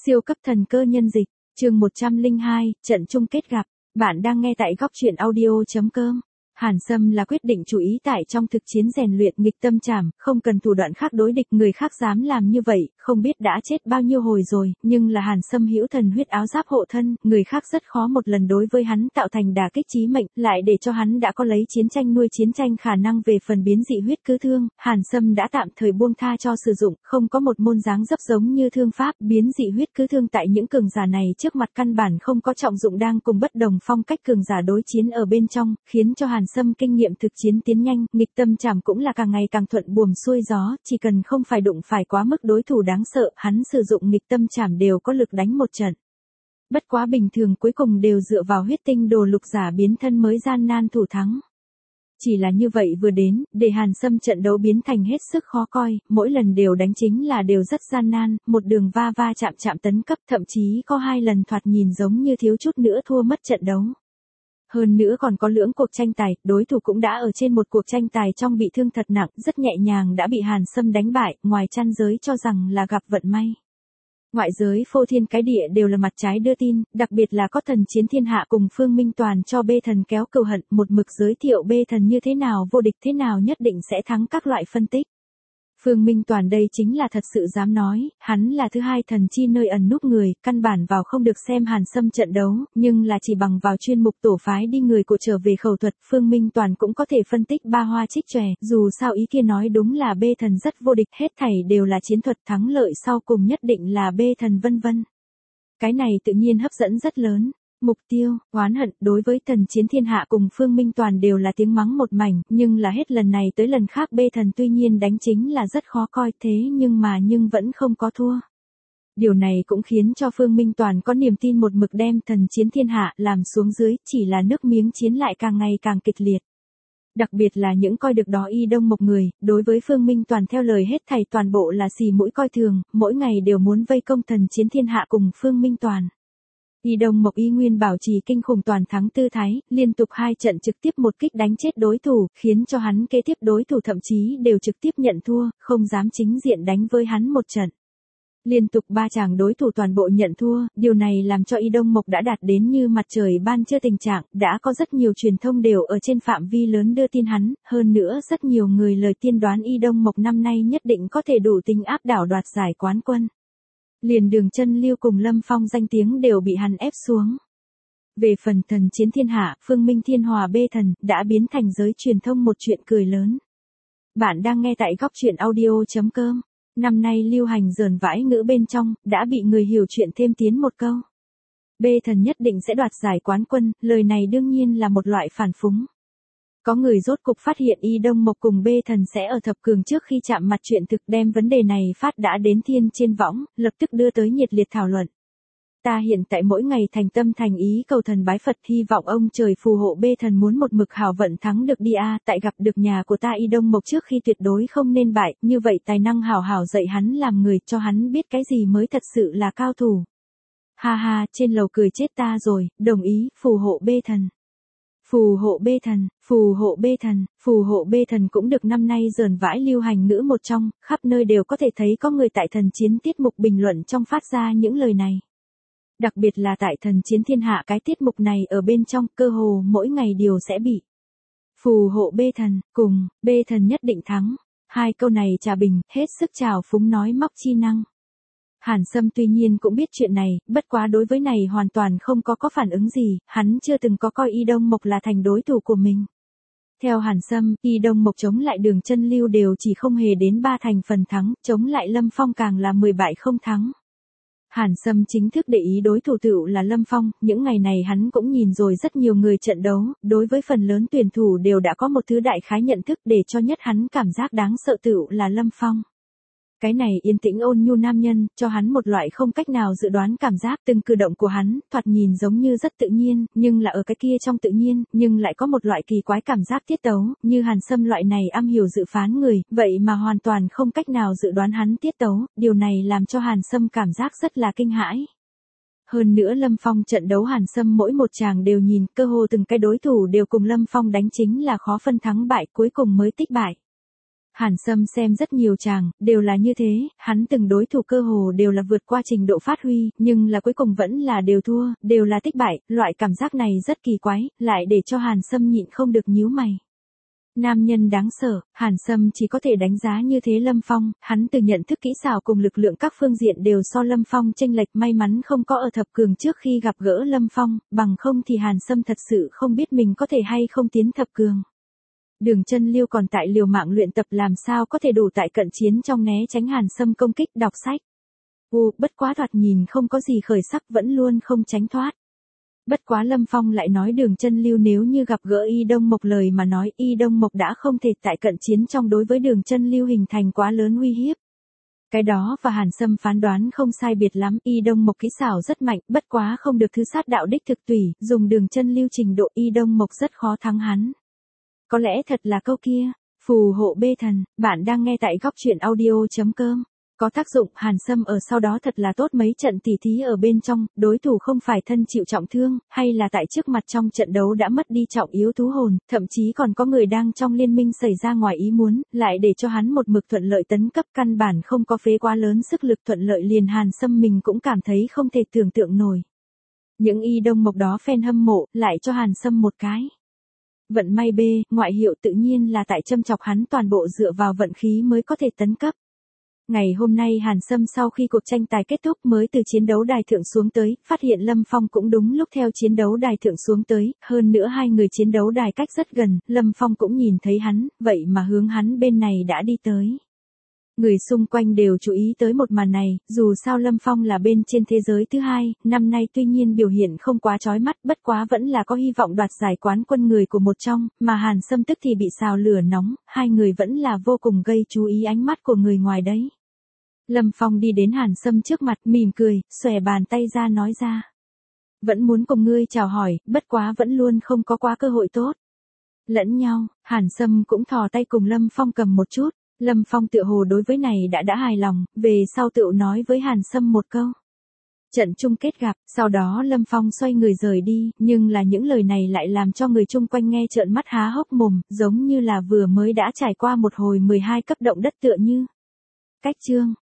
Siêu cấp thần cơ nhân dịch, chương 102, trận chung kết gặp. Bạn đang nghe tại góc truyện audio.com. Hàn Sâm là quyết định chú ý tại trong thực chiến rèn luyện nghịch tâm trảm, không cần thủ đoạn khác đối địch, người khác dám làm như vậy, không biết đã chết bao nhiêu hồi rồi, nhưng là Hàn Sâm hữu thần huyết áo giáp hộ thân, người khác rất khó một lần đối với hắn tạo thành đả kích chí mệnh, lại để cho hắn đã có lấy chiến tranh nuôi chiến tranh khả năng. Về phần biến dị huyết cứ thương, Hàn Sâm đã tạm thời buông tha cho sử dụng, không có một môn dáng dấp giống như thương pháp, biến dị huyết cứ thương tại những cường giả này trước mặt căn bản không có trọng dụng, đang cùng bất đồng phong cách cường giả đối chiến ở bên trong, khiến cho Hàn Sâm kinh nghiệm thực chiến tiến nhanh, nghịch tâm trảm cũng là càng ngày càng thuận buồm xuôi gió, chỉ cần không phải đụng phải quá mức đối thủ đáng sợ, hắn sử dụng nghịch tâm trảm đều có lực đánh một trận. Bất quá bình thường cuối cùng đều dựa vào huyết tinh đồ lục giả biến thân mới gian nan thủ thắng. Chỉ là như vậy vừa đến, để Hàn Sâm trận đấu biến thành hết sức khó coi, mỗi lần đều đánh chính là đều rất gian nan, một đường va va chạm tấn cấp, thậm chí có 2 lần thoạt nhìn giống như thiếu chút nữa thua mất trận đấu. Hơn nữa còn có lưỡng cuộc tranh tài, đối thủ cũng đã ở trên một cuộc tranh tài trong bị thương thật nặng, rất nhẹ nhàng đã bị Hàn Sâm đánh bại, ngoài chăn giới cho rằng là gặp vận may. Ngoại giới phô thiên cái địa đều là mặt trái đưa tin, đặc biệt là có thần chiến thiên hạ cùng Phương Minh Toàn cho bê thần kéo cừu hận, một mực giới thiệu bê thần như thế nào vô địch, thế nào nhất định sẽ thắng các loại phân tích. Phương Minh Toàn đây chính là thật sự dám nói, hắn là thứ hai thần chi nơi ẩn núp người, căn bản vào không được xem Hàn Sâm trận đấu, nhưng là chỉ bằng vào chuyên mục tổ phái đi người của trở về khẩu thuật, Phương Minh Toàn cũng có thể phân tích ba hoa trích chòe, dù sao ý kia nói đúng là bê thần rất vô địch, hết thảy đều là chiến thuật, thắng lợi sau cùng nhất định là bê thần vân vân. Cái này tự nhiên hấp dẫn rất lớn. Mục tiêu, oán hận, đối với thần chiến thiên hạ cùng Phương Minh Toàn đều là tiếng mắng một mảnh, nhưng là hết lần này tới lần khác bê thần tuy nhiên đánh chính là rất khó coi, thế nhưng vẫn không có thua. Điều này cũng khiến cho Phương Minh Toàn có niềm tin một mực đem thần chiến thiên hạ làm xuống dưới, chỉ là nước miếng chiến lại càng ngày càng kịch liệt. Đặc biệt là những coi được đó Y Đông Mộc người, đối với Phương Minh Toàn theo lời hết thảy toàn bộ là xì mũi coi thường, mỗi ngày đều muốn vây công thần chiến thiên hạ cùng Phương Minh Toàn. Y Đông Mộc y nguyên bảo trì kinh khủng toàn thắng tư thái, liên tục 2 trận trực tiếp một kích đánh chết đối thủ, khiến cho hắn kế tiếp đối thủ thậm chí đều trực tiếp nhận thua, không dám chính diện đánh với hắn một trận. Liên tục 3 chàng đối thủ toàn bộ nhận thua, điều này làm cho Y Đông Mộc đã đạt đến như mặt trời ban trưa tình trạng, đã có rất nhiều truyền thông đều ở trên phạm vi lớn đưa tin hắn, hơn nữa rất nhiều người lời tiên đoán Y Đông Mộc năm nay nhất định có thể đủ tính áp đảo đoạt giải quán quân. Liền Đường Chân Lưu cùng Lâm Phong danh tiếng đều bị hắn ép xuống. Về phần thần chiến thiên hạ, Phương Minh Thiên Hòa bê thần, đã biến thành giới truyền thông một chuyện cười lớn. Bạn đang nghe tại góc truyện audio.com. Năm nay lưu hành giỡn vãi ngữ bên trong, đã bị người hiểu chuyện thêm tiến một câu. Bê thần nhất định sẽ đoạt giải quán quân, lời này đương nhiên là một loại phản phúng. Có người rốt cục phát hiện Y Đông Mộc cùng bê thần sẽ ở thập cường trước khi chạm mặt chuyện thực, đem vấn đề này phát đã đến thiên trên võng, lập tức đưa tới nhiệt liệt thảo luận. Ta hiện tại mỗi ngày thành tâm thành ý cầu thần bái Phật, hy vọng ông trời phù hộ bê thần muốn một mực hào vận thắng được đi a, tại gặp được nhà của ta Y Đông Mộc trước khi tuyệt đối không nên bại, như vậy tài năng hảo hảo dạy hắn làm người, cho hắn biết cái gì mới thật sự là cao thủ. Ha ha, trên lầu cười chết ta rồi, đồng ý, phù hộ bê thần. Phù hộ bê thần, phù hộ bê thần, phù hộ bê thần cũng được năm nay giỡn vãi lưu hành ngữ một trong, khắp nơi đều có thể thấy có người tại thần chiến tiết mục bình luận trong phát ra những lời này. Đặc biệt là tại thần chiến thiên hạ, cái tiết mục này ở bên trong cơ hồ mỗi ngày đều sẽ bị phù hộ bê thần, cùng bê thần nhất định thắng. 2 câu này trà bình, hết sức trào phúng nói móc chi năng. Hàn Sâm tuy nhiên cũng biết chuyện này, bất quá đối với này hoàn toàn không có phản ứng gì, hắn chưa từng có coi Y Đông Mộc là thành đối thủ của mình. Theo Hàn Sâm, Y Đông Mộc chống lại Đường Chân Lưu đều chỉ không hề đến 3 thành phần thắng, chống lại Lâm Phong càng là 10 bại không thắng. Hàn Sâm chính thức để ý đối thủ tựu là Lâm Phong, những ngày này hắn cũng nhìn rồi rất nhiều người trận đấu, đối với phần lớn tuyển thủ đều đã có một thứ đại khái nhận thức, để cho nhất hắn cảm giác đáng sợ tựu là Lâm Phong. Cái này yên tĩnh ôn nhu nam nhân, cho hắn một loại không cách nào dự đoán cảm giác, từng cử động của hắn, thoạt nhìn giống như rất tự nhiên, nhưng là ở cái kia trong tự nhiên, nhưng lại có một loại kỳ quái cảm giác tiết tấu, như Hàn Sâm loại này am hiểu dự phán người, vậy mà hoàn toàn không cách nào dự đoán hắn tiết tấu, điều này làm cho Hàn Sâm cảm giác rất là kinh hãi. Hơn nữa Lâm Phong trận đấu Hàn Sâm mỗi một chàng đều nhìn, cơ hồ từng cái đối thủ đều cùng Lâm Phong đánh chính là khó phân thắng bại, cuối cùng mới tích bại. Hàn Sâm xem rất nhiều chàng, đều là như thế, hắn từng đối thủ cơ hồ đều là vượt qua trình độ phát huy, nhưng là cuối cùng vẫn là đều thua, đều là tích bại, loại cảm giác này rất kỳ quái, lại để cho Hàn Sâm nhịn không được nhíu mày. Nam nhân đáng sợ, Hàn Sâm chỉ có thể đánh giá như thế Lâm Phong, hắn từ nhận thức kỹ xảo cùng lực lượng các phương diện đều so Lâm Phong chênh lệch, may mắn không có ở thập cường trước khi gặp gỡ Lâm Phong, bằng không thì Hàn Sâm thật sự không biết mình có thể hay không tiến thập cường. Đường Chân Lưu còn tại liều mạng luyện tập làm sao có thể đủ tại cận chiến trong né tránh Hàn Sâm công kích, đọc sách. Bất quá thoạt nhìn không có gì khởi sắc, vẫn luôn không tránh thoát. Bất quá Lâm Phong lại nói Đường Chân Lưu nếu như gặp gỡ Y Đông Mộc lời mà nói, Y Đông Mộc đã không thể tại cận chiến trong đối với Đường Chân Lưu hình thành quá lớn uy hiếp. Cái đó và Hàn Sâm phán đoán không sai biệt lắm, Y Đông Mộc kỹ xảo rất mạnh, bất quá không được thứ sát đạo đích thực tùy, dùng Đường Chân Lưu trình độ Y Đông Mộc rất khó thắng hắn. Có lẽ thật là câu kia, phù hộ bê thần, bạn đang nghe tại góc truyện audio.com. Có tác dụng, Hàn Sâm ở sau đó thật là tốt mấy trận tỉ thí ở bên trong, đối thủ không phải thân chịu trọng thương, hay là tại trước mặt trong trận đấu đã mất đi trọng yếu thú hồn, thậm chí còn có người đang trong liên minh xảy ra ngoài ý muốn, lại để cho hắn một mực thuận lợi tấn cấp, căn bản không có phế quá lớn sức lực, thuận lợi liền Hàn Sâm mình cũng cảm thấy không thể tưởng tượng nổi. Những Y Đông Mộc đó fan hâm mộ, lại cho Hàn Sâm một cái vận may B, ngoại hiệu tự nhiên là tại châm chọc hắn toàn bộ dựa vào vận khí mới có thể tấn cấp. Ngày hôm nay Hàn Sâm sau khi cuộc tranh tài kết thúc mới từ chiến đấu đài thượng xuống tới, phát hiện Lâm Phong cũng đúng lúc theo chiến đấu đài thượng xuống tới, hơn nữa hai người chiến đấu đài cách rất gần, Lâm Phong cũng nhìn thấy hắn, vậy mà hướng hắn bên này đã đi tới. Người xung quanh đều chú ý tới một màn này, dù sao Lâm Phong là bên trên thế giới thứ hai, năm nay tuy nhiên biểu hiện không quá chói mắt, bất quá vẫn là có hy vọng đoạt giải quán quân người của một trong, mà Hàn Sâm tức thì bị xào lửa nóng, hai người vẫn là vô cùng gây chú ý ánh mắt của người ngoài đấy. Lâm Phong đi đến Hàn Sâm trước mặt, mỉm cười, xòe bàn tay ra nói ra. Vẫn muốn cùng ngươi chào hỏi, bất quá vẫn luôn không có quá cơ hội tốt. Lẫn nhau, Hàn Sâm cũng thò tay cùng Lâm Phong cầm một chút. Lâm Phong tựa hồ đối với này đã hài lòng, về sau tựu nói với Hàn Sâm một câu. Trận chung kết gặp, sau đó Lâm Phong xoay người rời đi, nhưng là những lời này lại làm cho người chung quanh nghe trợn mắt há hốc mồm, giống như là vừa mới đã trải qua một hồi 12 cấp động đất tựa như. Cách chương.